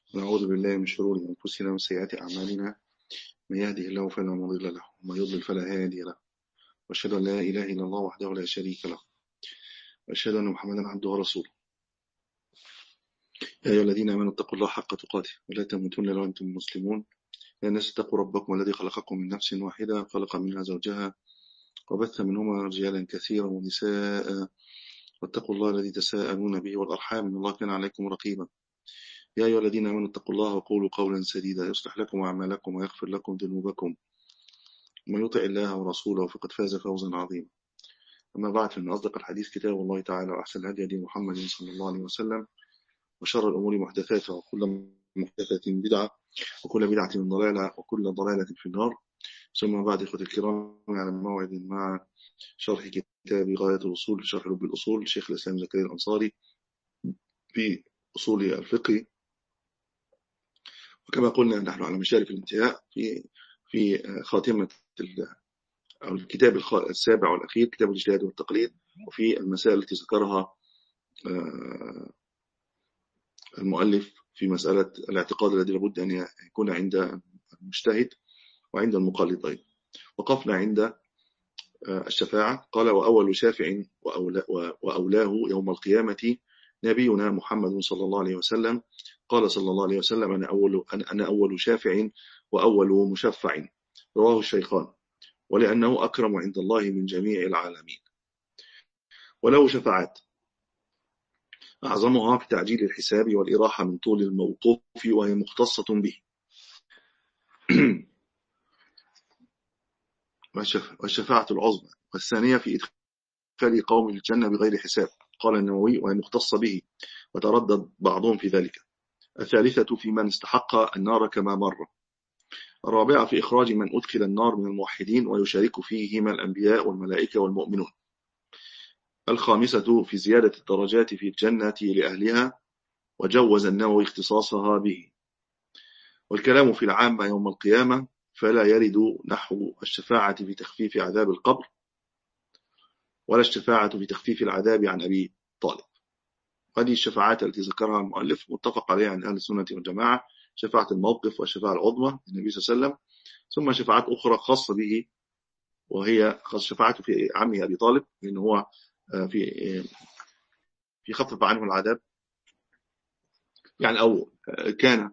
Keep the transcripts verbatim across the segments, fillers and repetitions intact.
ونعوذ بالله من شرور أنفسنا ومن سيئات أعمالنا. من يهده الله فلا مضل له ومن يضلل فلا هادي له، وأشهد أن لا إله إلا الله وحده لا شريك له، وأشهد أن محمدا عبده ورسوله. يا أيها الذين آمنوا اتقوا الله حق تقاته ولا تموتن إلا وأنتم مسلمون. يا الناس اتقوا ربكم الذي خلقكم من نفس واحدة، خلق منها زوجها وبث منهما رجالا كثيرا ونساء، واتقوا الله الذي تساءلون به والأرحام إن الله كان عليكم رقيبا. يا أيها الذين آمنوا اتقوا الله وقولوا قولا سديدا يصلح لكم أعمالكم ويغفر لكم ذنوبكم، ومن يطع الله ورسوله فقد فاز فوزا عظيما. أما بعد، فإن أصدق الحديث كتاب الله تعالى، وأحسن الهدي هدي محمد صلى الله عليه وسلم، وشر الأمور محدثاتها، وكل محدثة بدعة، وكل بدعة ضلالة، وكل ضلالة في النار. ثم بعد، إخوة الكرام، على موعد مع شرح كتاب غاية الوصول في شرح لب الأصول شيخ الإسلام زكريا الأنصاري في أصول الفقه. وكما قلنا نحن على مشارف الانتهاء في في خاتمة أو الكتاب السابع والأخير، كتاب الاجتهاد والتقليد، وفي المسائل التي ذكرها المؤلف في مسألة الاعتقاد الذي لابد أن يكون عند المجتهد وعند المقلد أيضا. وقفنا عند الشفاعة. قال: وأول شافع وأولاه يوم القيامة نبينا محمد صلى الله عليه وسلم. قال صلى الله عليه وسلم: أنا أول, أنا أول شافع وأول مشفع. رواه الشيخان. ولأنه أكرم عند الله من جميع العالمين. وله شفاعات، أعظمها في تعجيل الحساب والإراحة من طول الموقوف، وهي مختصة به. والشفاعة العظمى والثانية في إدخال قوم الجنة بغير حساب. قال النووي: وهي مختصة به، وتردد بعضهم في ذلك. الثالثة في من استحق النار كما مر. الرابعة في إخراج من أدخل النار من الموحدين ويشارك فيهما الأنبياء والملائكة والمؤمنون. الخامسة في زيادة الدرجات في الجنة لأهلها، وجوز النووي اختصاصها به. والكلام في العامة يوم القيامة فلا يرد نحو الشفاعة في تخفيف عذاب القبر، ولا الشفاعة في تخفيف العذاب عن أبي طالب. هذه الشفاعات التي ذكرها المؤلف متفق عليها عن أهل السنة والجماعة: شفاعة الموقف والشفاعة العظمى للنبي صلى الله عليه وسلم، ثم شفاعات أخرى خاصة به، وهي خاص شفاعته في عمه أبي طالب، لأنه هو في في خفف عنه العذاب، يعني أو كان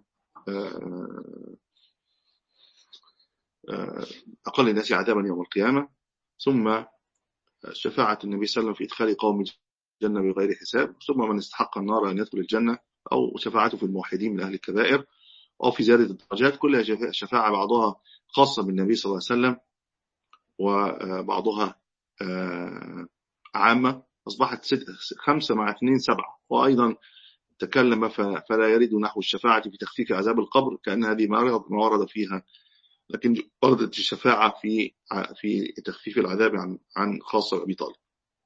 أقل الناس عذابا يوم القيامة. ثم شفاعة النبي صلى الله عليه وسلم في إدخال قوم الجنة بغير حساب، ثم من استحق النار أن يدخل الجنة، أو شفاعته في الموحدين من أهل الكبائر، أو في زيادة الدرجات. كلها شفاعة، بعضها خاصة بالنبي صلى الله عليه وسلم وبعضها عامة. أصبحت خمسة مع اثنين سبعة. وأيضا تكلم فلا يرد نحو الشفاعة في تخفيف عذاب القبر، كأن هذه ما ورد فيها، لكن وردت الشفاعة في في تخفيف العذاب عن عن خاصة أبي طالب.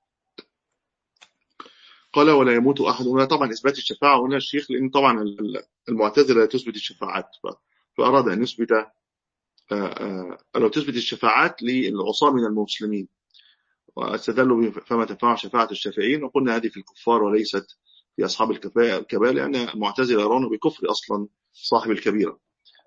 قال: ولا يموت أحد. ولا طبعا إثبات الشفاعة هنا الشيخ، لأن طبعا المعتزلة تثبت الشفاعات، فأراد أن يثبت لو تثبت الشفاعات للعصاة من المسلمين، واستدلوا فما تنفع شفاعة الشافعين. وقلنا هذه في الكفار وليست في أصحاب الكبائر، لأن المعتزلة يرون بكفر أصلا صاحب الكبيرة،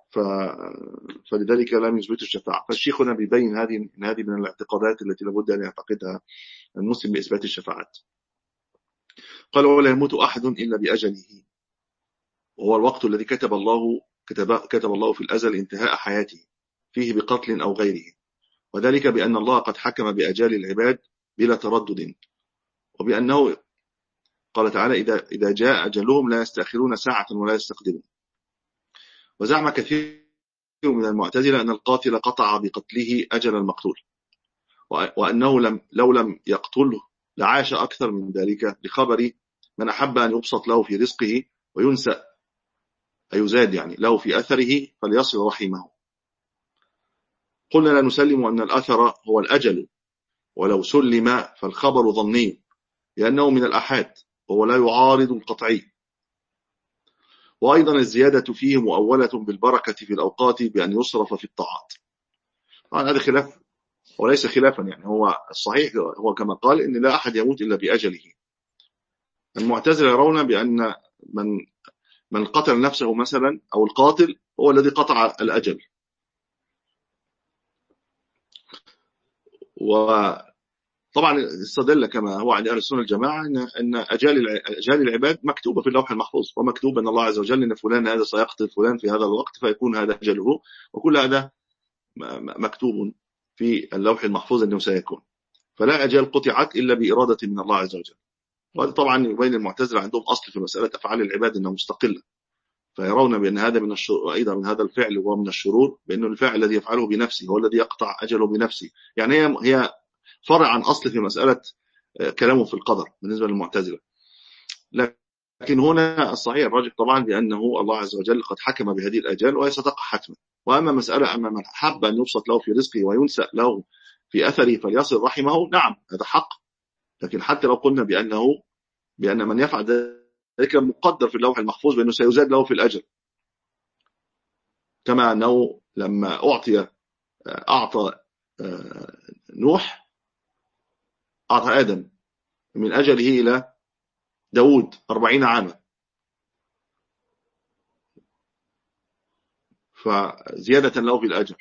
فلذلك لم يثبتوا الشفاعة. فالشيخ هنا بيبين هذه هذه من الاعتقادات التي لابد أن يعتقدها المسلم بإثبات الشفاعات. قال: ولا يموت أحد إلا بأجله، وهو الوقت الذي كتب الله كتب, كتب الله في الأزل انتهاء حياته فيه بقتل أو غيره، وذلك بأن الله قد حكم بأجال العباد بلا تردد، وبأنه قال تعالى: إذا, إذا جاء أجلهم لا يستأخرون ساعة ولا يستقدمون. وزعم كثير من المعتزلة أن القاتل قطع بقتله أجل المقتول، وأنه لم لو لم يقتله لعاش أكثر من ذلك، لخبر من أحب أن يبسط له في رزقه وينسى أيزاد يعني له في أثره فليصل رحمه. قلنا: لا نسلم أن الأثر هو الأجل، ولو سلم فالخبر ظني، لأنه من الأحاد وهو لا يعارض القطعي. وأيضا الزيادة فيه مؤولة بالبركة في الأوقات بأن يصرف في الطاعات. طبعا هذا خلاف وليس خلافا، يعني هو الصحيح هو كما قال إن لا أحد يموت إلا بأجله. المعتزلة يرون بأن من من قتل نفسه مثلا أو القاتل هو الذي قطع الأجل. وطبعا استدل كما هو عند أهل السنة الجماعة أن أن أجال أجال العباد مكتوبة في اللوح المحفوظ، ومكتوب أن الله عز وجل أن فلان هذا سيقتل فلان في هذا الوقت فيكون هذا أجله، وكل هذا مكتوب في اللوح المحفوظ أنه سيكون. فلا أجال قطعت إلا بإرادة من الله عز وجل. وهذا طبعا بين المعتزلة عندهم أصل في مسألة أفعال العباد أنها مستقلة، فيرون بأن هذا من الشرور، أيضا من هذا الفعل هو من الشرور، بأنه الفعل الذي يفعله بنفسه هو الذي يقطع أجله بنفسه. يعني هي هي فرع عن أصل في مسألة كلامه في القدر بالنسبة للمعتزلة. لكن هنا الصحيح الراجح طبعا بأنه الله عز وجل قد حكم بهذه الأجال وهي ستقع حتما. وأما مسألة أما من حب أن يبسط له في رزقه وينسأ له في أثره فليصل رحمه، نعم هذا حق. لكن حتى لو قلنا بأنه بأن من يفعل ذلك مقدر في اللوح المحفوظ بأنه سيزاد له في الأجل، كما أنه لما أعطي أعطى نوح أعطى آدم من أجله إلى داود أربعين عاما، فزيادة له في الأجل.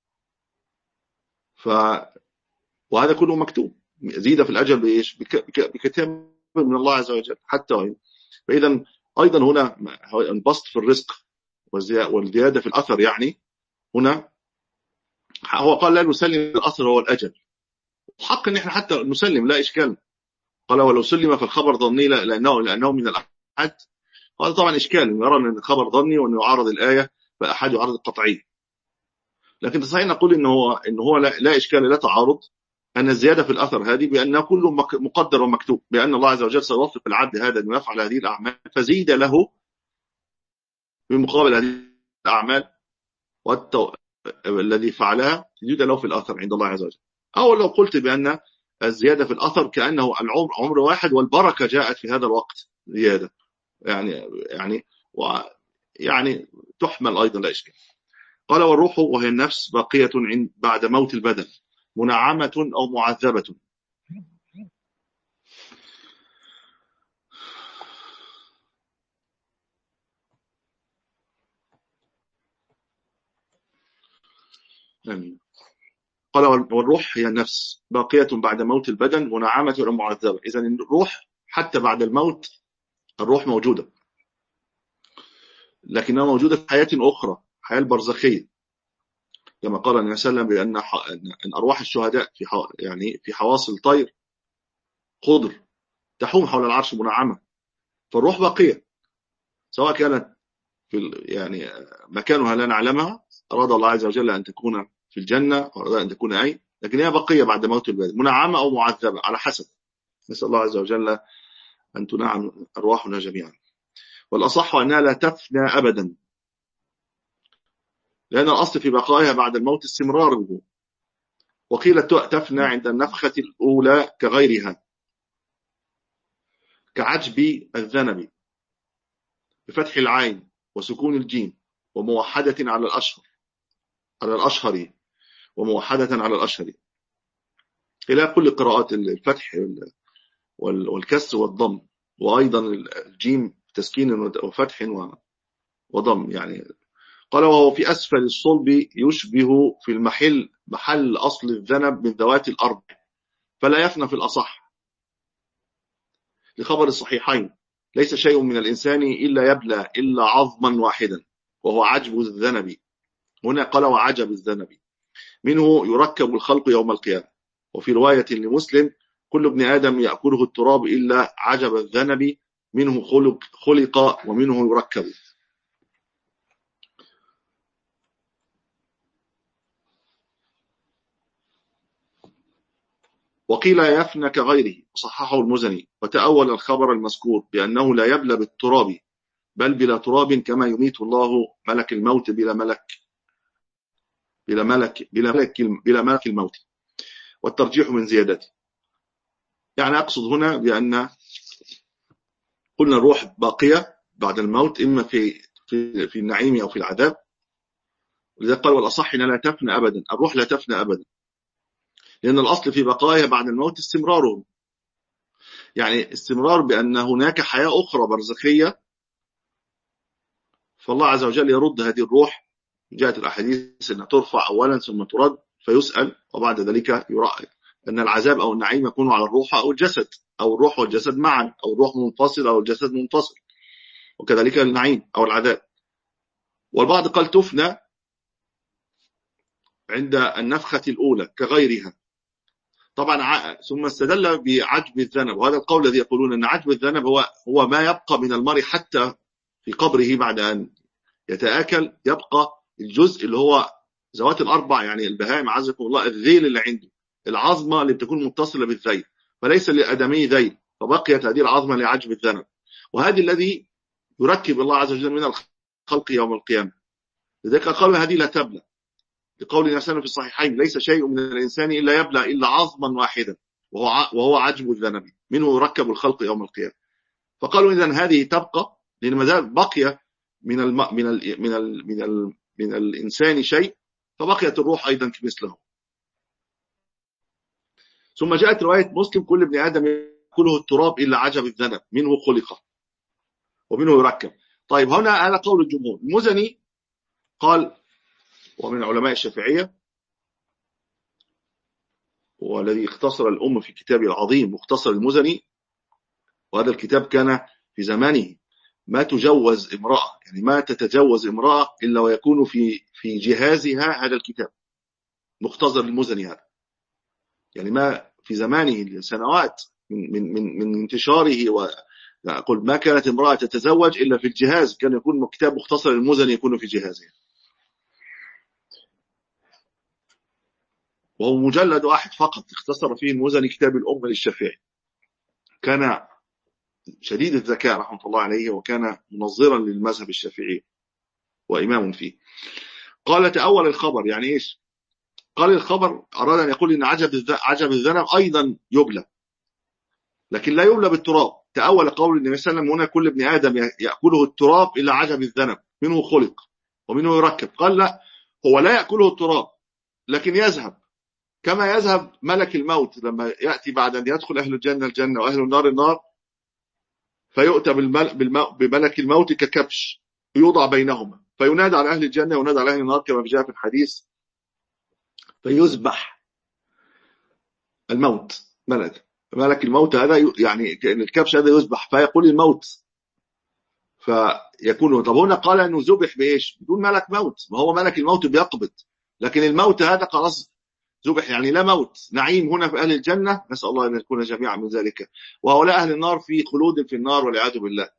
ف وهذا كله مكتوب، زيد في الأجل بإيش؟ بكتاب من الله عز وجل حتى وإن. فإذا أيضا هنا البسط في الرزق والزيادة في الأثر، يعني هنا هو قال لا نسلم الأثر هو الأجل، حق ان احنا حتى نسلم لا إشكال. قال ولو سلم فالخبر ظني لأنه, لأنه من الأحد. هذا طبعا إشكال، يرى أن الخبر ظني وأنه يعارض الآية فأحد يعارض القطعي. لكن تصحيح نقول إنه هو, إنه هو لا, لا إشكال لا تعارض أن الزيادة في الأثر هذه بأنه كله مقدر ومكتوب، بأن الله عز وجل سيوفق العبد هذا أنه يفعل هذه الأعمال فزيد له من مقابل هذه الأعمال والتو... الذي فعلها زيد له في الأثر عند الله عز وجل. أو لو قلت بأن الزيادة في الأثر كأنه العمر عمر واحد والبركة جاءت في هذا الوقت زيادة، يعني يعني يعني تحمل أيضا لا إشكال. قال والروح وهي النفس باقية عند بعد موت البدن منعمة أو معذبة. آمين. قال والروح هي النفس باقية بعد موت البدن منعمة أو معذبة. إذن الروح حتى بعد الموت الروح موجودة، لكنها موجودة في حياة أخرى، حياة البرزخية، كما قال النبي صلى الله عليه وسلم بأن أن أرواح الشهداء في يعني في حواصل طير خضر تحوم حول العرش منعمة. فالروح باقية سواء كانت في يعني مكانها لا نعلمها، أراد الله عز وجل أن تكون في الجنة أراد أن تكون أي، لكن هي باقية بعد موت البدن منعمة أو معذبة على حسب. نسأل الله عز وجل أن تنعم أرواحنا جميعا. والأصح أنها لا تفنى أبدا، لأن الأصل في بقائها بعد الموت استمراره. وقيل تفنى عند النفخة الأولى كغيرها، كعجب الذنب بفتح العين وسكون الجيم وموحدة على الأشهر على الأشهر وموحدة على الأشهر، إلى كل قراءات الفتح والكسر والضم، وأيضا الجيم تسكين وفتح وضم يعني. قال وهو في أسفل الصلب يشبه في المحل محل أصل الذنب من ذوات الأرض، فلا يفنى في الأصح لخبر الصحيحين ليس شيء من الإنسان إلا يبلى إلا عظما واحدا وهو عجب الذنب. هنا قال وعجب الذنب منه يركب الخلق يوم القيامة. وفي رواية لمسلم كل ابن آدم يأكله التراب إلا عجب الذنب منه خلق, خلق ومنه يركب. وقيل يفنى كغيره صححه المزني، وتأول الخبر المذكور بأنه لا يبلى بالتراب بل بلا تراب كما يميت الله ملك الموت بلا ملك بلا ملك بلا ملك بلا ملك الموت، والترجيح من زيادته. يعني أقصد هنا بأن قلنا الروح باقية بعد الموت إما في في في النعيم أو في العذاب، ولذلك قال والأصح أنها لا تفنى أبدا. الروح لا تفنى أبدا، لأن الأصل في بقائها بعد الموت استمرارهم، يعني استمرار بأن هناك حياة أخرى برزخية فالله عز وجل يرد هذه الروح. جاءت الأحاديث أنها ترفع أولا ثم ترد فيسأل، وبعد ذلك يرأي أن العذاب أو النعيم يكون على الروح أو الجسد، أو الروح والجسد معا، أو الروح منفصل أو الجسد منفصل، وكذلك النعيم أو العذاب. والبعض قال تفنى عند النفخة الأولى كغيرها. طبعا ثم استدل بعجب الذنب، وهذا القول الذي يقولون أن عجب الذنب هو هو ما يبقى من المرء حتى في قبره بعد أن يتآكل، يبقى الجزء اللي هو ذوات الأربع، يعني البهائم عزكم الله، الذيل اللي عنده، العظمة اللي بتكون متصلة بالذيل، فليس للآدمي ذيل، فبقيت هذه العظمة لعجب الذنب. وهذه الذي يركب الله عز وجل من الخلق يوم القيامة. لذلك قالوا هذه لا تبلى، لقول النبي صلى الله عليه وسلم في الصحيحين: ليس شيء من الإنسان إلا يبلى إلا عظما واحدا وهو وهو عجب الذنب، منه يركب الخلق يوم القيامة. فقالوا إذن هذه تبقى، لأن ما زال بقي من الم... من ال... من ال... من ال... من الإنسان شيء، فبقيت الروح أيضا كمثله. ثم جاءت رواية مسلم: كل ابن آدم يأكله التراب إلا عجب الذنب، منه خلق ومنه يركب. طيب هنا على قول الجمهور. المزني قال، ومن علماء الشافعية، والذي اختصر الأم في كتابه العظيم مختصر المزني، وهذا الكتاب كان في زمانه ما تجوز امرأة، يعني ما تتجوز امرأة إلا ويكون في في جهازها هذا الكتاب مختصر المزني هذا، يعني ما في زمانه سنوات من من من, من انتشاره. وأقول ما كانت امرأة تتزوج إلا في الجهاز، كان يكون كتاب مختصر المزني يكون في جهازها، وهو مجلد واحد فقط اختصر فيه المزني كتاب الأم للشافعي. كان شديد الذكاء رحمة الله عليه، وكان منظرا للمذهب الشافعي وإمام فيه. قال تأول الخبر، يعني إيش؟ قال الخبر أراد أن يقول إن عجب عجب الذنب أيضا يبلى، لكن لا يبلى بالتراب. تأول قول النبي صلى الله عليه وسلم هنا: كل ابن آدم يأكله التراب إلا عجب الذنب، منه خلق ومنه يركب. قال لا، هو لا يأكله التراب، لكن يذهب كما يذهب ملك الموت لما يأتي بعد أن يدخل أهل الجنة الجنة وأهل النار النار، فيؤتى بملك الموت ككبش يوضع بينهما، فينادى على أهل الجنة وينادى على أهل النار كما جاء في الحديث، فيذبح الموت ملك ملك الموت هذا، يعني الكبش هذا يذبح، فيقول الموت فيكون. طب هنا قال أنه ذبح بإيش؟ بدون ملك موت، ما هو ملك الموت بيقبض، لكن الموت هذا خلاص ذبح، يعني لا موت. نعيم هنا في أهل الجنة، نسأل الله أن نكون جميعا من ذلك، وهؤلاء أهل النار في خلود في النار والعياذ بالله.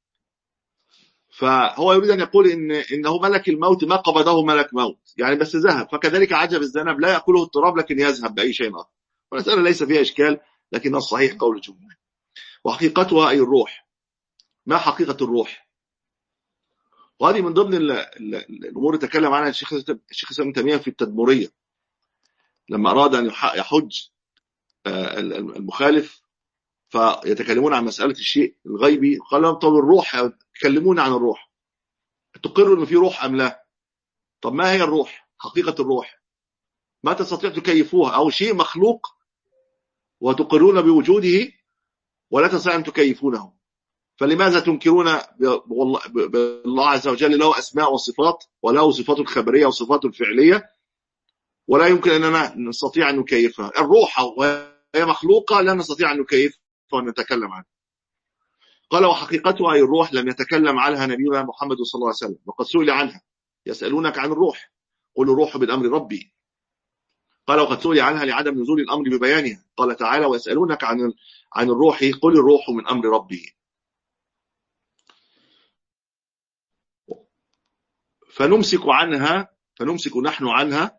فهو يريد أن يقول إن إنه ملك الموت ما قبضه ملك موت، يعني بس ذهب. فكذلك عجب الذنب لا يأكله التراب لكن يذهب بأي شيء آخر. والمسألة ليس فيها إشكال، لكن الصحيح قول الجمهور. وحقيقتها أي الروح. ما حقيقة الروح؟ وهذه من ضمن الأمور تكلم عنها الشيخ الشيخ ابن تيمية في التدمرية، لما أراد أن يحج المخالف فيتكلمون عن مسألة الشيء الغيبي، قال لهم طب الروح، يتكلمون عن الروح، تقروا أن في روح أم لا؟ طب ما هي الروح؟ حقيقة الروح ما تستطيع تكيفوها، أو شيء مخلوق وتقرون بوجوده ولا تستطيع أن تكيفونه، فلماذا تنكرون بالله عز وجل له أسماء وصفات، وله صفات الخبرية وصفات الفعلية، ولا يمكن أننا نستطيع أن نكيفها؟ الروح وهي مخلوقة لا نستطيع أن نكيفها وأن نتكلم عنها. قال وحقيقتها أي الروح لم يتكلم عنها نبينا محمد صلى الله عليه وسلم، وقد سئل عنها: يسألونك عن الروح قل الروح من أمر ربي. قال وقد سئل عنها لعدم نزول الأمر ببيانها. قال تعالى: ويسألونك عن عن الروح قل الروح من أمر ربي. فنمسك عنها فنمسك نحن عنها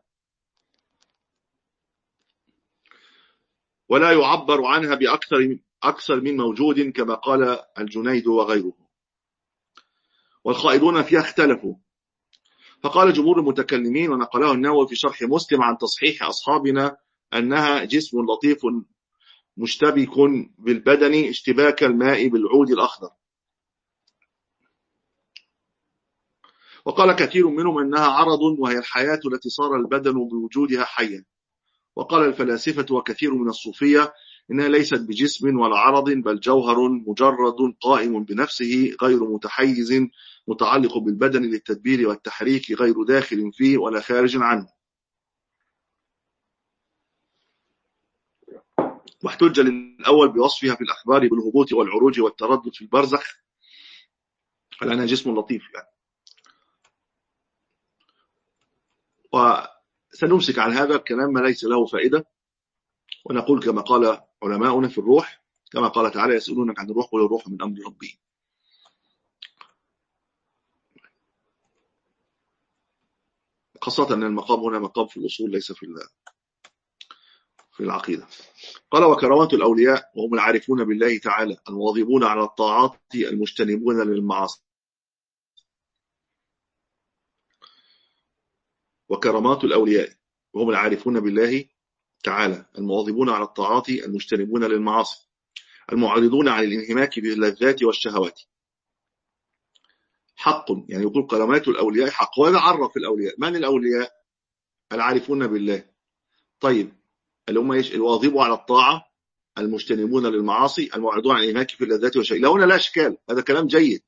ولا يعبر عنها بأكثر أكثر من موجود، كما قال الجنيد وغيره. والقائلون فيها اختلفوا، فقال جمهور المتكلمين، ونقله النووي في شرح مسلم عن تصحيح أصحابنا، أنها جسم لطيف مشتبك بالبدن اشتباك الماء بالعود الأخضر. وقال كثير منهم أنها عرض، وهي الحياة التي صار البدن بوجودها حيا. وقال الفلاسفة وكثير من الصوفية إنها ليست بجسم ولا عرض، بل جوهر مجرد قائم بنفسه غير متحيز متعلق بالبدن للتدبير والتحريك، غير داخل فيه ولا خارج عنه. واحتج للأول بوصفها في الأخبار بالهبوط والعروج والتردد في البرزخ على أنها جسم لطيف يعني. وسنمسك عن هذا الكلام ما ليس له فائدة، ونقول كما قال علماؤنا في الروح، كما قال تعالى: يسألونك عن الروح قل الروح من أمر ربي. خاصة أن المقام هنا مقام في الأصول ليس في في العقيدة. قال: وكرامات الأولياء وهم العارفون بالله تعالى المواظبون على الطاعات المجتنبون للمعاصي. وكرامات الأولياء وهم العارفون بالله تعالى المواظبون على الطاعات المجتنبون للمعاصي، المعرضون عن الانهماك باللذات والشهوات. حق، يعني يقول كرامات الأولياء حق. وهذا عرف الأولياء. من الأولياء؟ العارفون بالله. طيب، اللي هم ايش؟ الواظبوا على الطاعة، المجتنبون للمعاصي، المعرضون عن الانهماك في اللذات والشهوات. لا هنا لا اشكال، هذا كلام جيد،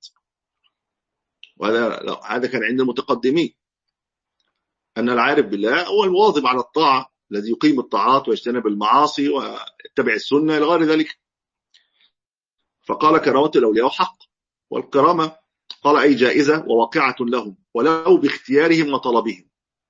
وهذا هذا كان عند المتقدمين، أن العارف بالله هو المواظب على الطاعة الذي يقيم الطاعات ويجتنب المعاصي ويتبع السنة إلى غير ذلك. فقال: كرامة الأولياء حق. والكرامة قال أي جائزة وواقعة لهم ولو باختيارهم وطلبهم،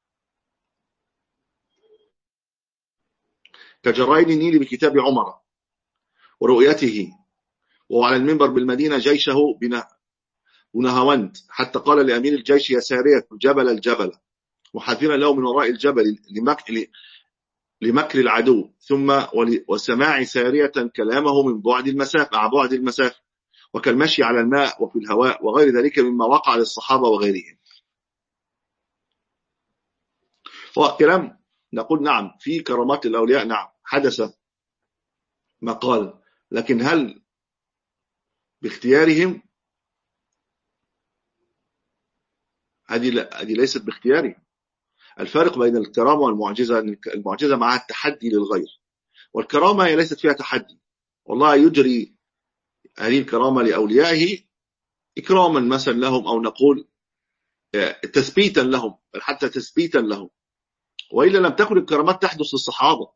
كجرين النيل بكتاب عمر ورؤيته وهو على المنبر بالمدينة جيشه بنهاوند، حتى قال لأمير الجيش: يا سارية جبل الجبل، محاذرا له من وراء الجبل لمكر العدو، ثم وسماع سارية كلامه من بعد المسافة مع بعد المسافة، وكالمشي على الماء وفي الهواء وغير ذلك مما وقع للصحابة وغيرهم. هو كلام نقول نعم في كرامات الأولياء، نعم حدث ما قال، لكن هل باختيارهم؟ هذه هذه ليست باختيارهم. الفارق بين الكرامة والمعجزة أن المعجزة معها التحدي للغير، والكرامة هي ليست فيها تحدي. والله يجري هذه الكرامة لأوليائه إكراما مثلا لهم، أو نقول تثبيتا لهم، بل حتى تثبيتا لهم، وإلا لم تكن الكرامات تحدث للصحابة.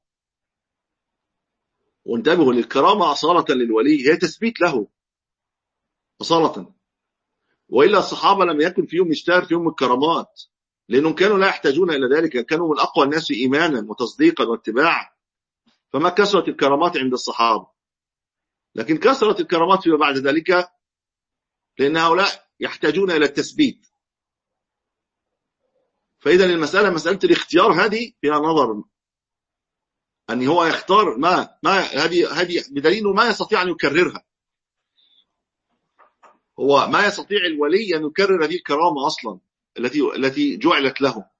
وانتبهوا للكرامة أصالة للولي هي تثبيت له أصالة، وإلا الصحابة لم يكن فيهم يشتهر فيهم الكرامات، لأنهم كانوا لا يحتاجون إلى ذلك، كانوا من أقوى الناس إيمانا وتصديقا واتباعا، فما كثرت الكرامات عند الصحابة. لكن كثرت الكرامات فيما بعد ذلك لأن هؤلاء يحتاجون إلى التثبيت. فإذا المسألة مسألة الاختيار هذه فيها نظر، أن هو يختار ما ما هذه هذه بدليل ما يستطيع أن يكررها. هو ما يستطيع الولي أن يكرر هذه الكرامة أصلا التي التي جعلت له،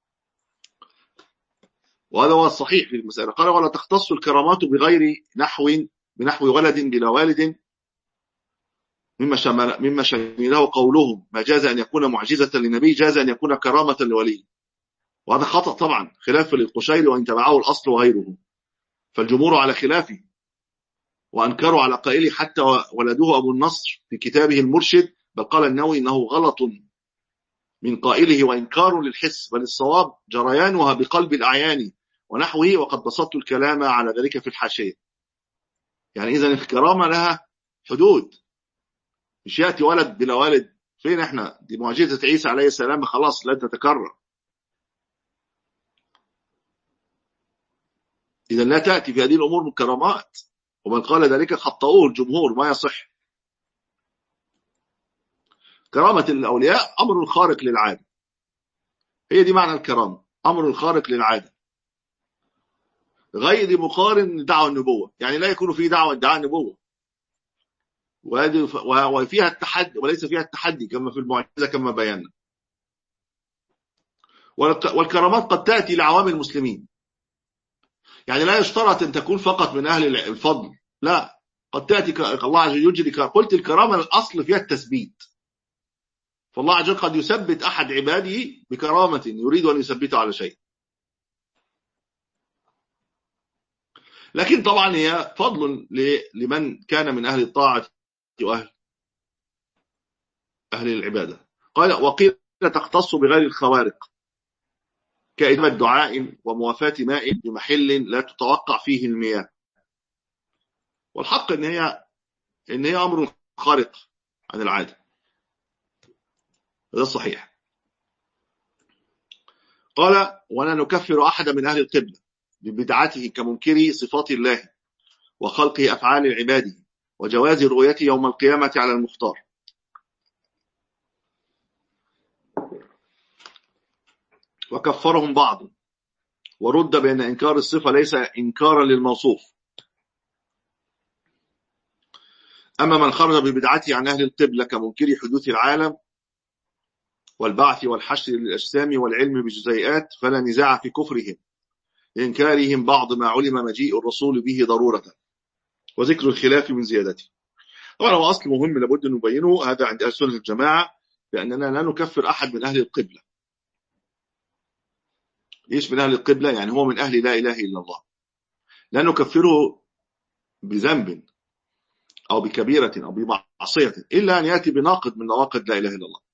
وهذا هو الصحيح في المسألة. قال: ولا تختص الكرامات بغير نحو بنحو ولد بلا والد، مما شمل مما شمله قولهم: ما جاز أن يكون معجزة للنبي جاز أن يكون كرامة لولي. وهذا خطأ طبعا، خلاف للقشيري وإن تبعه الأصل وغيره، فالجمهور على خلافه، وأنكروا على قائله حتى ولده أبو النصر في كتابه المرشد، بل قال النووي إنه غلط من قائله وإنكار للحس، بل الصواب جريانها بقلب الأعيان ونحوه، وقد بسطت الكلام على ذلك في الحاشية. يعني إذن الكرامة لها حدود، مش يأتي ولد بلا والد. فين احنا؟ دي معجزة عيسى عليه السلام خلاص لا تتكرر. إذا لا تأتي في هذه الأمور مكرمات، ومن قال ذلك خطأوه الجمهور، ما يصح. كرامة الأولياء أمر خارق للعادة، هي دي معنى الكرامة، أمر خارق للعادة، غير مقارن دعوة النبوة. يعني لا يكون فيه دعوة ادعاء النبوة وفيها التحدي وليس فيها التحدي كما في المعجزة كما بينا. والكرامات قد تأتي لعوام المسلمين، يعني لا يشترط أن تكون فقط من أهل الفضل، لا، قد تأتي الله عز وجل يجري. قلت الكرامة الأصل فيها التثبيت، فالله عز وجل قد يثبت أحد عباده بكرامة يريد أن يثبته على شيء. لكن طبعا هي فضل لمن كان من أهل الطاعة وأهل أهل العبادة. قال وقيل تختص بغير الخوارق كإجابة دعاء وموافاة ماء بمحل لا تتوقع فيه المياه. والحق إن هي إن هي أمر خارق عن العادة، هذا الصحيح. قال ولا نكفر أحد من أهل القبلة ببدعته كمنكري صفات الله وخلقه أفعال عباده وجواز رؤيته يوم القيامة على المختار. وكفرهم بعض ورد بأن إنكار الصفة ليس إنكارا للموصوف. أما من خرج ببدعته عن أهل القبلة كمنكري حدوث العالم والبعث والحشر للأجسام والعلم بجزيئات فلا نزاع في كفرهم لإنكارهم بعض ما علم مجيء الرسول به ضرورة وذكر الخلاف من زيادته. طبعا هو أصل مهم لابد أن نبينه هذا عند أهل السنة الجماعة بأننا لا نكفر أحد من أهل القبلة. ليش من أهل القبلة؟ يعني هو من أهل لا إله إلا الله، لا نكفره بذنب أو بكبيرة أو بمعصية إلا أن يأتي بناقض من نواقض لا إله إلا الله.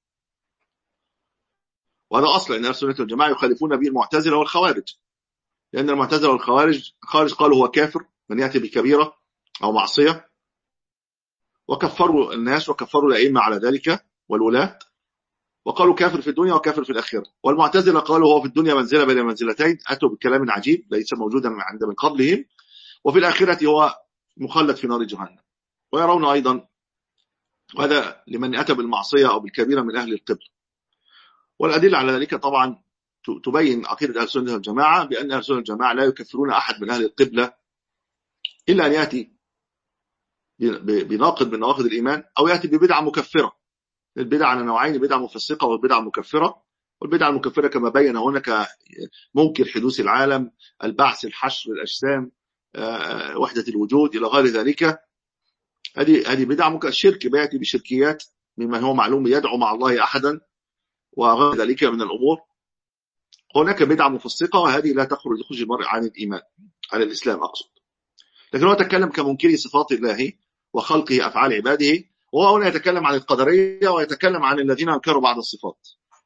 وهذا أصل أن أهل السنة والجماعة يخالفون به المعتزلة والخوارج، لأن المعتزلة والخوارج خارج قالوا هو كافر من يأتي بكبيرة أو معصية، وكفروا الناس وكفروا الأئمة على ذلك والولاة، وقالوا كافر في الدنيا وكافر في الآخرة. والمعتزلة قالوا هو في الدنيا منزلة بين منزلتين، أتوا بكلام عجيب ليس موجودا عند من قبلهم، وفي الآخرة هو مخلد في نار جهنم. ويرون أيضا وهذا لمن أتى بالمعصية أو بالكبيرة من أهل القبل. والأدلة على ذلك طبعا تبين عقيدة أهل السنة والجماعة بأن أهل السنة والجماعة لا يكفرون أحد من أهل القبلة إلا أن يأتي بناقض من نواقض الإيمان أو يأتي ببدعة مكفرة. البدعة على نوعين، بدعة مفسقة والبدعة المكفرة. والبدعة المكفرة كما بين هناك منكر حدوث العالم، البعث، الحشر، الأجسام، وحدة الوجود إلى غير ذلك. هذه هذه بدعة مكفرة. الشرك بيأتي بشركيات مما هو معلوم يدعو مع الله أحدا وغير ذلك من الأمور. هناك بدعة مفسقة وهذه لا تخرج يخرج المرء عن الإيمان عن الإسلام أقصد. لكن هو يتكلم كمنكري صفات الله وخلقه أفعال عباده، وهو هنا يتكلم عن القدرية ويتكلم عن الذين أنكروا بعض الصفات،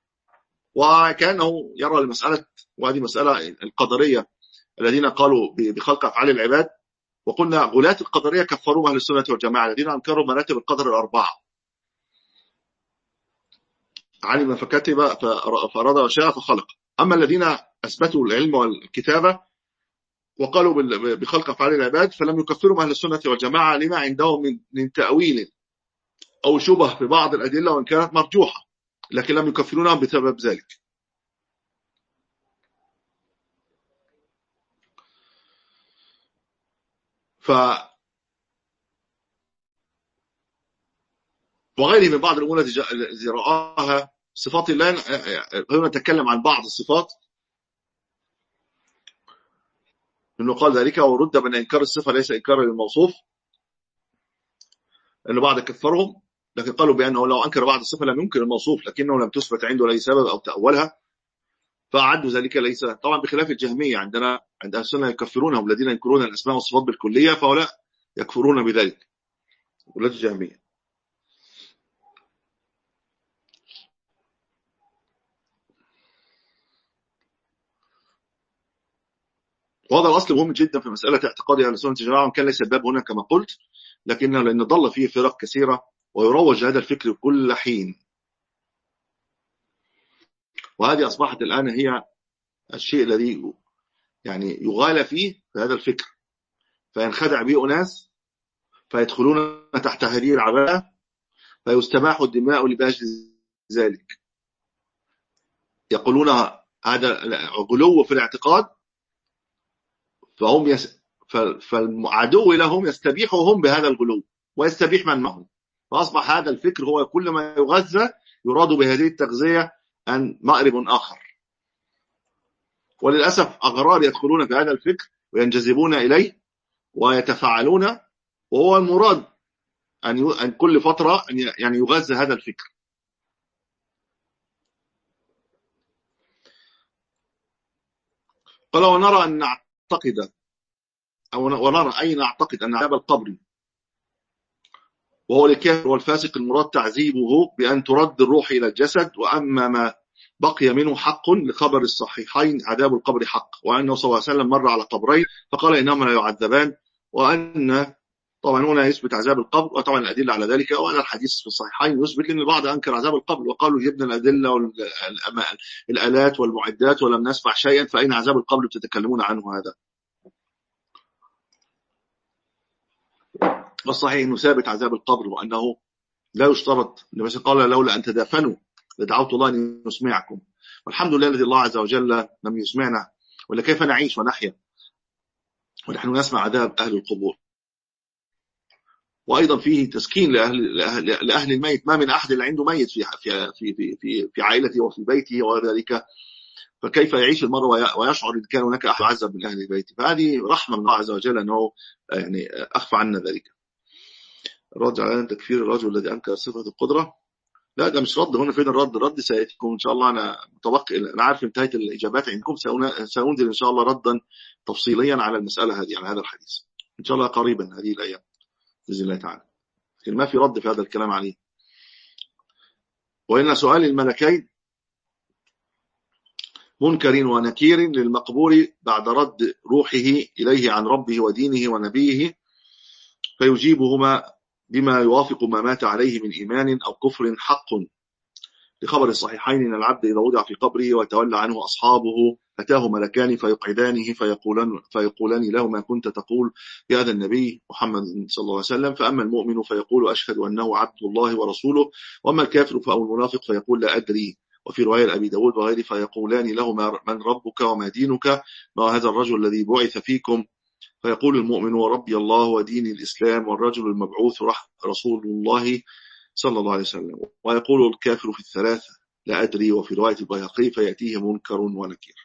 وكأنه يرى المسألة. وهذه مسألة القدرية الذين قالوا بخلق أفعال العباد، وقلنا غلاة القدرية كفروا أهل السنة والجماعة الذين أنكروا مراتب القدر الأربعة، علم فكتب فأراد وشاء فخلق. أما الذين أثبتوا العلم والكتابة وقالوا بخلق أفعال العباد فلم يكفروا أهل السنة والجماعة لما عندهم من تأويل أو شبه في بعض الأدلة وإن كانت مرجوحة، لكن لم يكفرونهم بسبب ذلك. ف وغيره من بعض الأمور التي رآها صفات الله. هنا نتكلم عن بعض الصفات إنه قال ذلك ورد من إنكار الصفة ليس إنكارا للموصوف، أن بعض كفرهم لكن قالوا بأنه لو أنكر بعض الصفة لم ينكر الموصوف لكنه لم تثبت عنده أي سبب أو تأولها فأعدوا ذلك ليس. طبعا بخلاف الجهمية عندنا عند أهل السنة يكفرونهم الذين ينكرون الأسماء والصفات بالكلية، فهؤلاء يكفرون بذلك ولاة الجهمية. وهذا الأصل مهم جدا في مسألة اعتقاد أهل السنة والجماعة، وإن كان ليس الباب هنا كما قلت، لكنه لأن ضل فيه فرق كثيرة ويروج هذا الفكر كل حين. وهذه أصبحت الآن هي الشيء الذي يعني يغالى فيه في هذا الفكر، فينخدع به أناس فيدخلون تحت هذه العباءة فيستباح الدماء لباجل ذلك. يقولون هذا غلو في الاعتقاد، فهم يس... فالعدو لهم يستبيحهم بهذا الغلو ويستبيح من معهم، فأصبح هذا الفكر هو كل ما يغذى يراد بهذه التغذية أن مأرب آخر. وللأسف أغرار يدخلون في هذا الفكر وينجذبون إليه ويتفاعلون، وهو المراد أن, ي... أن كل فترة أن ي... يعني يغذى هذا الفكر. قال ونرى أن نعتقد ونرى أين نعتقد أن عذاب القبر وهو الكافر والفاسق المراد تعذيبه بأن ترد الروح إلى الجسد، وأما ما بقي منه حق لخبر الصحيحين عذاب القبر حق، وأنه صلى الله عليه وسلم مر على قبرين فقال إنهما لا يعذبان، وأن طبعا هنا يثبت عذاب القبر، وطبعا الأدلة على ذلك، وأن الحديث في الصحيحين يثبت أن البعض أنكر عذاب القبر وقالوا جبنا الأدلة والآلات والمعدات ولم نسمع شيئا، فأين عذاب القبر تتكلمون عنه هذا؟ والصحيح أنه ثابت عذاب القبر، وأنه لا يشترط، لما قال لولا أن تدافنوا لدعوت الله أن يسمعكم، والحمد لله الذي الله عز وجل لم يسمعنا، ولا كيف نعيش ونحيا ونحن نسمع عذاب أهل القبور. وأيضا فيه تسكين لأهل, لأهل, لأهل الميت، ما من أحد اللي عنده ميت في, في, في, في, في عائلته وفي بيته وذلك، فكيف يعيش المرء ويشعر إن كان هناك أحد عذب من أهل بيته؟ فهذه رحمة من الله عز وجل أنه يعني أخفى عنا ذلك. الرد على تكفير الرجل الذي أنكر صفة القدرة، لا ده مش رد، هنا فين الرد؟ الرد سيأتيكم إن شاء الله. أنا متوقع، أنا عارف انتهت الإجابات عندكم، سأنزل إن شاء الله ردا تفصيليا على المسألة هذه، على هذا الحديث إن شاء الله قريبا هذه الأيام بإذن الله تعالى، لكن ما في رد في هذا الكلام عليه. وإن سؤال الملكين منكر ونكير للمقبور بعد رد روحه إليه عن ربه ودينه ونبيه، فيجيبهما بما يوافق ما مات عليه من إيمان أو كفر حق، لخبر الصحيحين إن العبد إذا وضع في قبره وتولى عنه أصحابه أتاه ملكان فيقعدانه فيقولان, فيقولان له ما كنت تقول يا هذا النبي محمد صلى الله عليه وسلم، فأما المؤمن فيقول أشهد أنه عبد الله ورسوله، وأما الكافر أو المنافق فيقول لا أدري. وفي رواية أبي داود وغيره فيقولان له من ربك وما دينك، ما هذا الرجل الذي بعث فيكم، فيقول المؤمن وربي الله ودين الإسلام والرجل المبعوث رسول الله صلى الله عليه وسلم، ويقول الكافر في الثلاثة لا أدري. وفي رواية البيهقي فيأتيه منكر ونكير.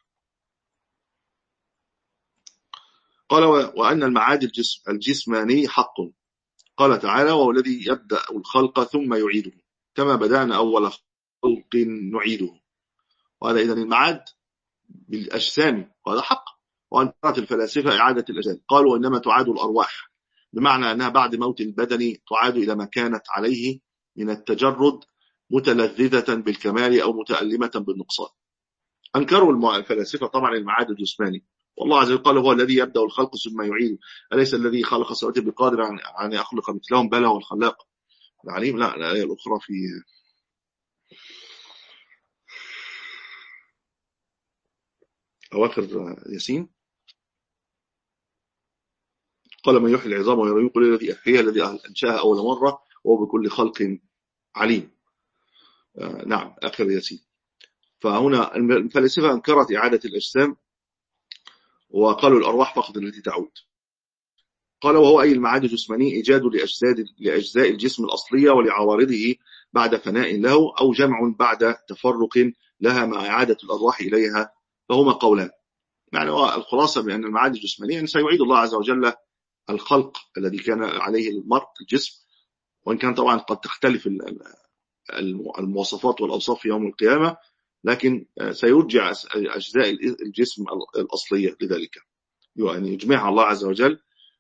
قال وأن المعاد الجسم الجسماني حق، قال تعالى وهو الذي يبدأ الخلق ثم يعيده كما بدأنا أول خلق نعيده، وهذا إذن المعاد بالأجسام وهذا حق. وأنكرت الفلاسفة إعادة الأجسام، قالوا إنما تعاد الأرواح، بمعنى أنها بعد موت البدن تعاد إلى ما كانت عليه من التجرد متلذذة بالكمال أو متألمة بالنقصان. أنكروا الفلاسفة طبعا المعاد الجسماني، والله عز وجل قال هو الذي يبدأ الخلق ثم يعيده، أليس الذي خلق السماوات بقادر عن يخلق مثلهم؟ بلى والخلاق العليم. لا الآية الأخرى في أواخر ياسين قال من يحيي العظام ويرى يقول الذي أحييها الذي أنشاها أول مرة وهو بكل خلق عليم. آه نعم آخر ياسين. فهنا الفلاسفة أنكرت إعادة الأجسام وقالوا الأرواح فقط التي تعود. قال وهو أي المعاد الجسماني إيجاد لأجزاء الجسم الأصلية ولعوارضه بعد فناء له، أو جمع بعد تفرق لها مع إعادة الأرواح إليها، فهما قولان. يعني الخلاصة بأن المعاد الجسماني يعني سيعيد الله عز وجل الخلق الذي كان عليه المرء الجسم، وإن كان طبعا قد تختلف المواصفات والأوصاف في يوم القيامة، لكن سيرجع أجزاء الجسم الأصلية لذلك، يعني يجمعها الله عز وجل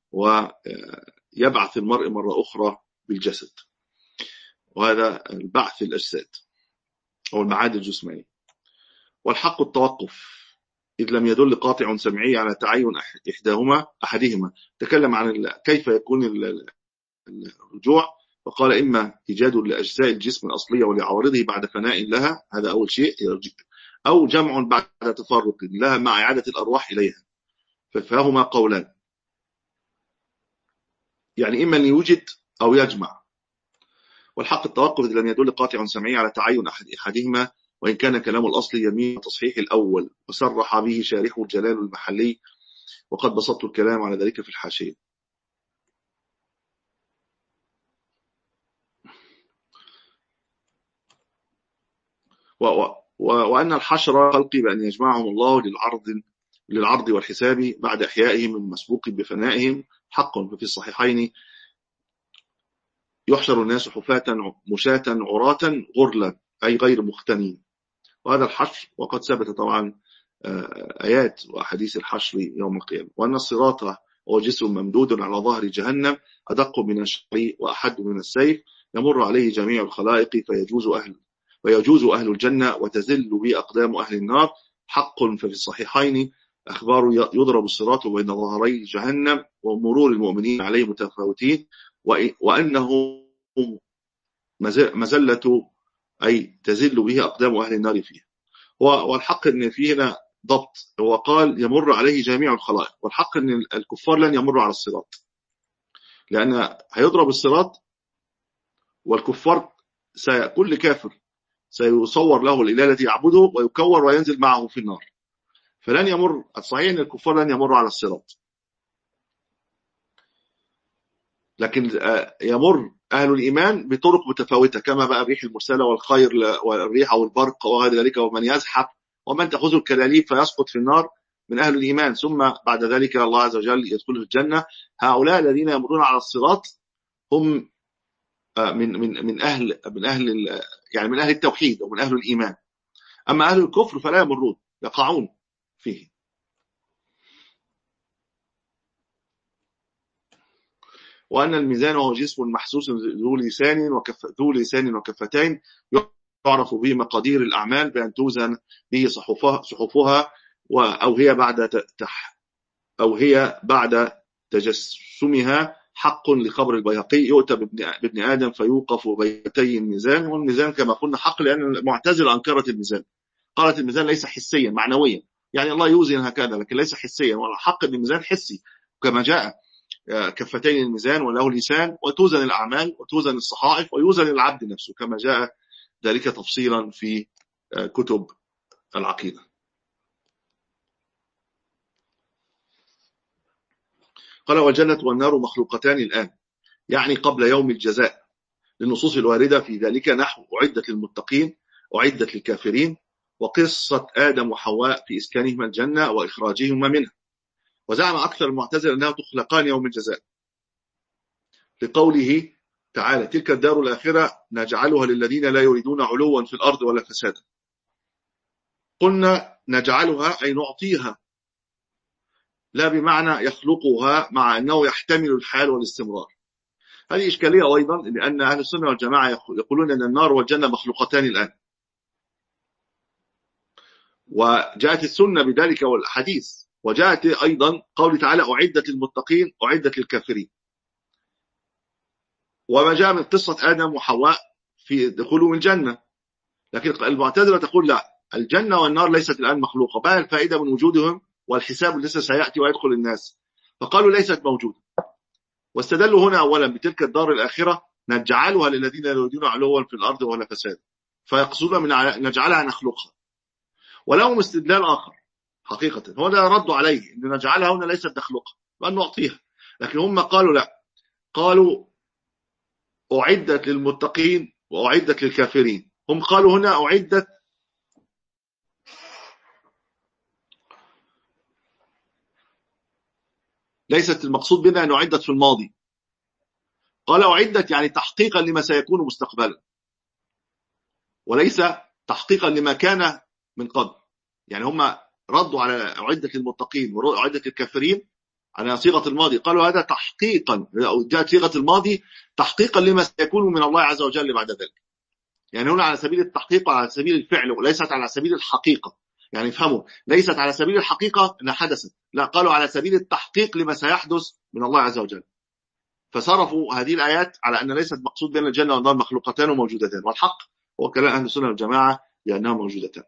ويبعث المرء مرة أخرى بالجسد، وهذا البعث الأجساد أو المعاد الجسماني. والحق التوقف إذ لم يدل قاطع سمعي على تعين إحداهما أحدهما. تكلم عن كيف يكون الرجوع، فقال إما إيجاد لأجزاء الجسم الأصلية ولعوارضه بعد فناء لها، هذا أول شيء، أو جمع بعد تفرق لها مع إعادة الأرواح إليها، فهما قولان، يعني إما أن يوجد أو يجمع. والحق التوقف إذ لم يدل قاطع سمعي على تعين أحدهما، وإن كان كلام الأصل يميل تصحيح الأول، وصرح به شارحه الجلال المحلي، وقد بسطت الكلام على ذلك في الحاشية. وأن الحشر خلق بأن يجمعهم الله للعرض للعرض والحساب بعد إحيائهم من مسبوق بفنائهم حق. ففي الصحيحين يحشر الناس حفاة مشاة عراة غرلا، أي غير مختنين، وهذا الحشر وقد ثبت طبعا آيات وأحاديث الحشر يوم القيامة. وأن الصراط وهو جسر ممدود على ظهر جهنم أدق من الشعر وأحد من السيف، يمر عليه جميع الخلائق فيجوز أهل ويجوز أهل الجنة وتزل به أقدام أهل النار. حق ففي الصحيحين أخبار يضرب الصراط بين ظهري جهنم ومرور المؤمنين عليه متفاوتين، وأنه مزلة أي تزل به أقدام أهل النار فيه. والحق أن فيه هنا ضبط، هو قال يمر عليه جميع الخلائق، والحق أن الكفار لن يمروا على الصراط، لأن هيضرب الصراط والكفار كل كافر سيصور له الإله الذي يعبده ويكور وينزل معه في النار، فلن يمر. الصحيح أن الكفار لن يمروا على الصراط، لكن يمر أهل الإيمان بطرق متفاوتة، كما بقى الريح المرسلة والخير والريح والبرق وغير ذلك، ومن يزحف ومن تأخذه الكلاليب فيسقط في النار من أهل الإيمان، ثم بعد ذلك الله عز وجل يدخل في الجنة. هؤلاء الذين يمرون على الصراط هم من من من أهل من أهل يعني من أهل التوحيد ومن أهل الإيمان. أما أهل الكفر فلا يمرون، يقعون فيه. وأن الميزان وهو جسم محسوس ذو لسان وكف ذو لسان وكفتين، يعرف به مقادير الأعمال بأن توزن به صحفها صحفها أو هي بعد تح أو هي بعد تجسمها. حق لخبر البيهقي يؤتى بابن آدم فيوقف بيتي الميزان. والميزان كما قلنا حق، لأن المعتزلة أنكرت الميزان، قالت الميزان ليس حسيا معنويا، يعني الله يوزن هكذا لكن ليس حسيا، والحق أن الميزان حسي كما جاء كفتين الميزان وله لسان، وتوزن الأعمال وتوزن الصحائف ويوزن العبد نفسه كما جاء ذلك تفصيلا في كتب العقيدة. قال والجنة والنار مخلوقتان الآن، يعني قبل يوم الجزاء، للنصوص الواردة في ذلك نحو أعدت للمتقين أعدت للكافرين، وقصة آدم وحواء في إسكانهما الجنة وإخراجهما منها. وزعم أكثر المعتزلة أنها تخلقان يوم الجزاء لقوله تعالى تلك الدار الآخرة نجعلها للذين لا يريدون علوا في الأرض ولا فسادا. قلنا نجعلها أي نعطيها، لا بمعنى يخلقها، مع أنه يحتمل الحال والاستمرار. هذه إشكالية أيضا، لأن أهل السنة والجماعة يقولون أن النار والجنة مخلوقتان الآن، وجاءت السنة بذلك والحديث، وجاءت أيضا قول تعالى أعدت للمتقين أعدت للكافرين، وما جاء من قصة آدم وحواء في دخولهم الجنة. لكن المعتزلة تقول لا، الجنة والنار ليست الآن مخلوقة، بل الفائدة من وجودهم والحساب لسه سيأتي ويدخل الناس، فقالوا ليست موجودة. واستدلوا هنا أولا بتلك الدار الآخرة نجعلها للذين لا يريدون علوا في الأرض ولا فساد، فيقصدون من نجعلها نخلقها. ولهم استدلال آخر حقيقة، هو ده ردوا عليه، أن نجعلها هنا ليست نخلقها بل نعطيها. لكن هم قالوا لا، قالوا أعدت للمتقين وأعدت للكافرين. هم قالوا هنا أعدت ليست المقصود بنا أن أعدت في الماضي، قال أعدت يعني تحقيقا لما سيكون مستقبلا، وليس تحقيقا لما كان من قبل. يعني هم ردوا على أعدت للمتقين وأعدت للكافرين على صيغة الماضي، قالوا هذا تحقيقا، جاءت صيغة الماضي تحقيقا لما سيكون من الله عز وجل بعد ذلك. يعني هنا على سبيل التحقيق وعلى سبيل الفعل، وليست على سبيل الحقيقة. يعني افهموا، ليست على سبيل الحقيقة أنها حدثت، لا، قالوا على سبيل التحقيق لما سيحدث من الله عز وجل. فصرفوا هذه الآيات على أن ليست مقصود بين الجنة والنار مخلوقتان وموجودتان، والحق هو كلام أهل السنة والجماعة لأنها موجودتان.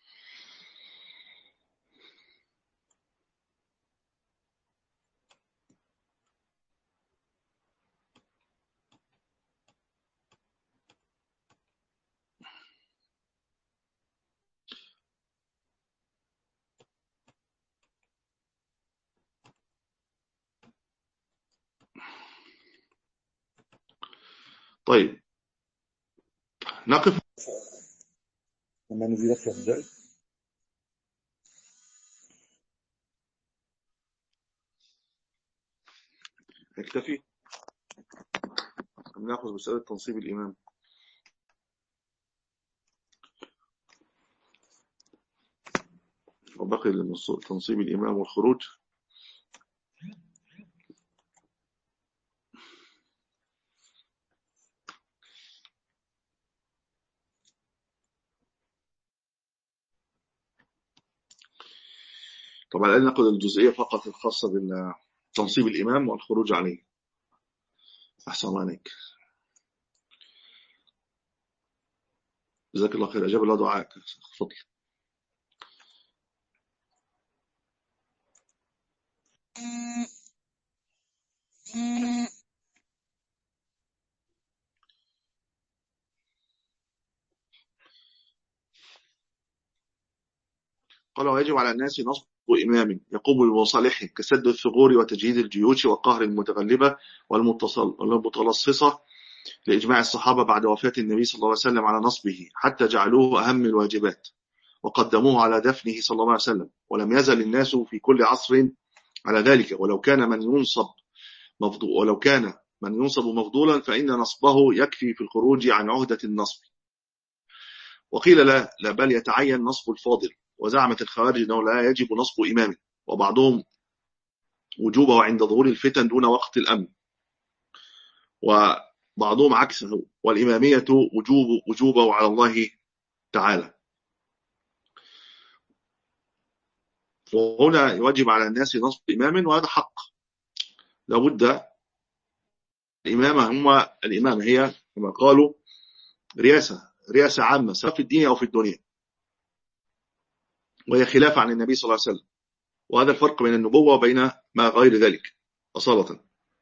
طيب نقف لما نزيد في الرجال. نكتفي، نأخذ مسألة تنصيب الإمام وبقي تنصيب الإمام والخروج. طبعا الآن نأخذ الجزئية فقط الخاصة بتنصيب الإمام والخروج عليه. أحسن الله عليك، جزاك الله خير، أجاب الله دعاءك. تفضل. قال: ويجب على الناس نصب إمام يقوم بمصالحهم كسد الثغور وتجهيز الجيوش وقهر المتغلبة والمتلصصة، لإجماع الصحابة بعد وفاة النبي صلى الله عليه وسلم على نصبه، حتى جعلوه أهم الواجبات وقدموه على دفنه صلى الله عليه وسلم. ولم يزل الناس في كل عصر على ذلك، ولو كان من ينصب مفضول ولو كان من ينصب مفضولا فإن نصبه يكفي في الخروج عن عهدة النصب. وقيل لا, لا بل يتعين نصب الفاضل، وزعمت الخوارج أنه لا يجب نصب إمام، وبعضهم وجوبه عند ظهور الفتن دون وقت الأمن، وبعضهم عكسه، والإمامية وجوب وجوبه على الله تعالى. وهنا يجب على الناس نصب إمام، وهذا حق لابد. الإمامة هم الإمامة هي كما قالوا رئاسة رئاسة عامة سواء في الدين أو في الدنيا، وهي خلاف عن النبي صلى الله عليه وسلم. وهذا الفرق بين النبوة وبين ما غير ذلك أصالة.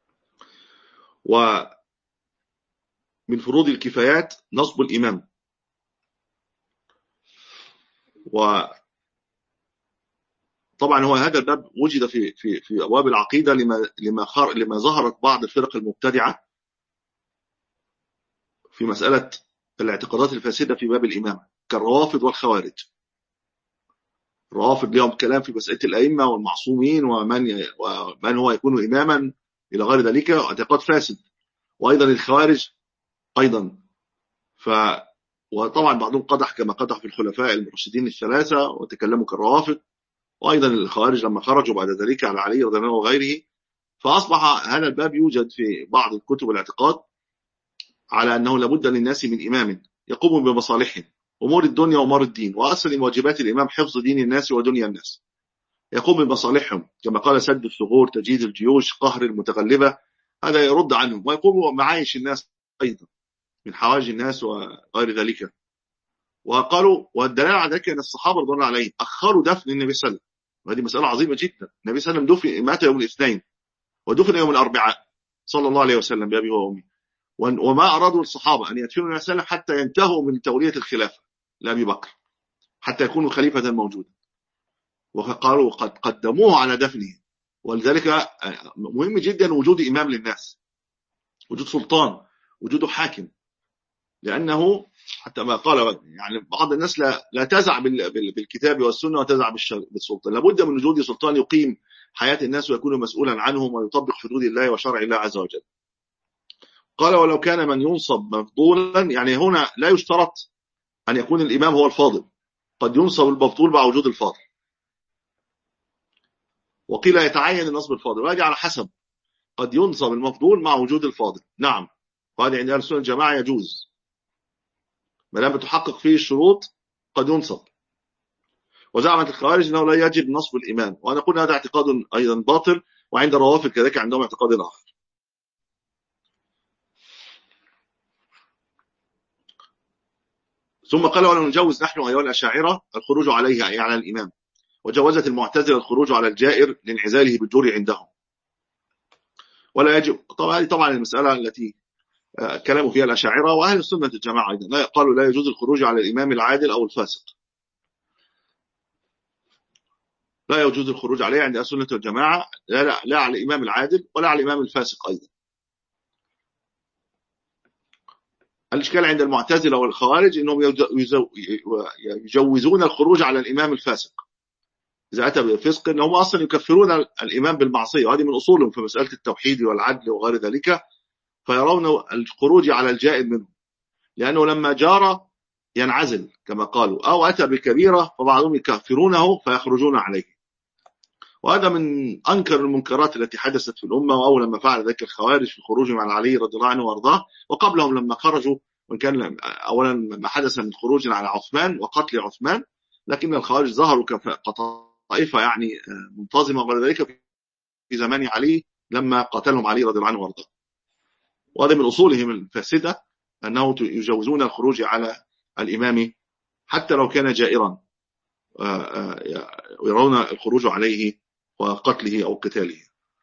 ومن فروض الكفايات نصب الإمام. وطبعا هو هذا الباب وجد في في في أبواب العقيدة لما لما لما ظهرت بعض الفرق المبتدعة في مسألة الاعتقادات الفاسدة في باب الإمامة، كالروافض والخوارج. الروافض لهم كلام في مسألة الأئمة والمعصومين ومن ومن هو يكون إماما إلى غير ذلك، اعتقاد فاسد. وأيضا الخوارج أيضا. ف وطبعا بعضهم قدح كما قدح في الخلفاء المرشدين الثلاثة وتكلموا كالروافض، وأيضا الخوارج لما خرجوا بعد ذلك على علي رضي الله عنه وغيره. فأصبح هذا الباب يوجد في بعض الكتب الاعتقاد على أنه لابد للناس من إمام يقوم بمصالحهم، أمور الدنيا وأمور الدين. وأصل واجبات الإمام حفظ دين الناس ودنيا الناس، يقوم بمصالحهم كما قال سد الثغور، تجهيز الجيوش، قهر المتغلبة، هذا يرد عنهم، ويقوم بمعايش الناس أيضا من حوائج الناس وغير ذلك. وقالوا، والدليل على ذلك أن الصحابة رضي الله عليهم أخروا دفن النبي صلى الله عليه وسلم، وهذه مسألة عظيمة جدا. النبي صلى الله عليه وسلم دفن مات يوم الاثنين ودفن يوم الأربعاء صلى الله عليه وسلم بأبي وأمي. وما أرادوا الصحابة أن يدفنوا النبي صلى الله عليه وسلم حتى ينتهوا من تولية الخلافة لأبي بكر، حتى يكونوا خليفة موجودا. وقالوا قد قدموه على دفنه. ولذلك مهم جدا وجود إمام للناس، وجود سلطان، وجود حاكم، لأنه حتى ما قال يعني بعض الناس لا, لا تزع بالكتاب والسنة وتزع بالسلطان. لابد من وجود سلطان يقيم حياة الناس ويكون مسؤولا عنهم ويطبق حدود الله وشرع الله عز وجل. قال: ولو كان من ينصب مفضولا، يعني هنا لا يشترط أن يكون الإمام هو الفاضل، قد ينصب المفضول مع وجود الفاضل. وقيل يتعين النصب الفاضل، وهذه على حسب، قد ينصب المفضول مع وجود الفاضل. نعم، وهذه عند أهل السنة الجماعة يجوز ما دام تحقق فيه الشروط، قد ينصب. وزعمت الخوارج أنه لا يجب نصب الإمام، وأنا قلنا هذا اعتقاد أيضا باطل، وعند الروافض كذلك عندهم اعتقاد آخر. ثم قال: ولا نجوز نحن أيها الأشاعرة الخروج عليه أي على الإمام، وجوزت المعتزلة الخروج على الجائر لانعزاله بالجور عندهم. ولا يجب طبعا طبعا المسألة التي كلاموا فيها الأشاعرة وأهل السنة الجماعة أيضا، لا قالوا لا يجوز الخروج على الإمام العادل أو الفاسق، لا يجوز الخروج عليه عند السنة الجماعة، لا, لا, لا على الإمام العادل ولا على الإمام الفاسق أيضا. الإشكال عند المعتزلة والخوارج أنهم يجوزون الخروج على الإمام الفاسق إذا أتى بالفسق، أنهم أصلا يكفرون الإمام بالمعصية، وهذه من أصولهم في مسألة التوحيد والعدل وغير ذلك. فيرون الخروج على الجائر منه، لأنه لما جار ينعزل كما قالوا، أو أتى بالكبيرة فبعضهم يكفرونه فيخرجون عليه. وهذا من أنكر المنكرات التي حدثت في الأمة، وأول لما فعل ذلك الخوارج في الخروج مع علي رضي الله عنه وارضاه، وقبلهم لما خرجوا، وإن كان أولا ما حدث من خروج على عثمان وقتل عثمان، لكن الخوارج ظهروا طائفة يعني منتظمة، وغير ذلك في زمان علي لما قاتلهم علي رضي الله عنه وارضاه. وهذا من أصولهم الفاسدة أنه يجوزون الخروج على الإمام حتى لو كان جائرا، ويرون الخروج عليه وقتله أو قتاله.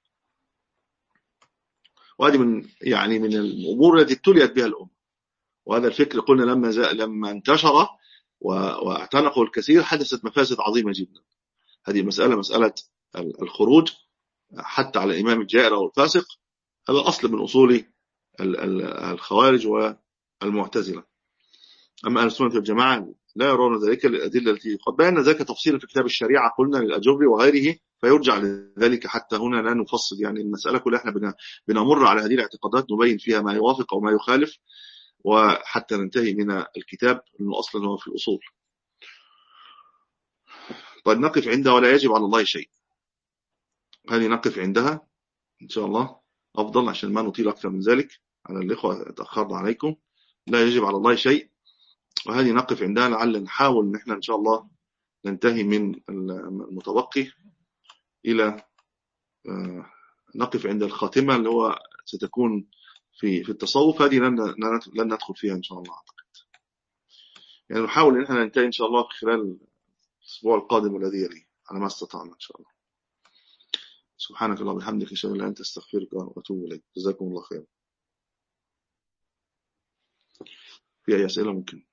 وهذه من يعني من الأمور التي ابتليت بها الأمة. وهذا الفكر قلنا لما لما انتشر واعتنقه الكثير حدثت مفاسد عظيمة جدا. هذه المسألة مسألة الخروج حتى على الإمام الجائر أو الفاسق، هذا أصل من أصول الخوارج والمعتزلة. أما أهل السنة والجماعة لا يرون ذلك الأدلة التي قد بينا ذلك تفصيلا في كتاب الشريعة قلنا للأجري وغيره، فيرجع لذلك. حتى هنا لا نفصل يعني المسألة كلها، احنا بنمر على هذه الاعتقادات نبين فيها ما يوافق أو ما يخالف، وحتى ننتهي من الكتاب لأنه أصلا هو في الأصول. طيب نقف عندها ولا يجب على الله شيء. هذه نقف عندها إن شاء الله أفضل عشان ما نطيل أكثر من ذلك على الإخوة، تأخرنا عليكم. لا يجب على الله شيء، وهذه نقف عندها لعل نحاول ان احنا ان شاء الله ننتهي من المتبقي الى نقف عند الخاتمة اللي هو ستكون في في التصوف. هذه لن لن ندخل فيها ان شاء الله اعتقد، يعني نحاول ان احنا ننتهي ان شاء الله خلال الاسبوع القادم الذي يليه على ما استطعنا ان شاء الله. سبحانك اللهم وبحمدك اشهد ان لا اله الا انت استغفرك واتوب اليك. جزاكم الله خيرا. في اي اسئله ممكن؟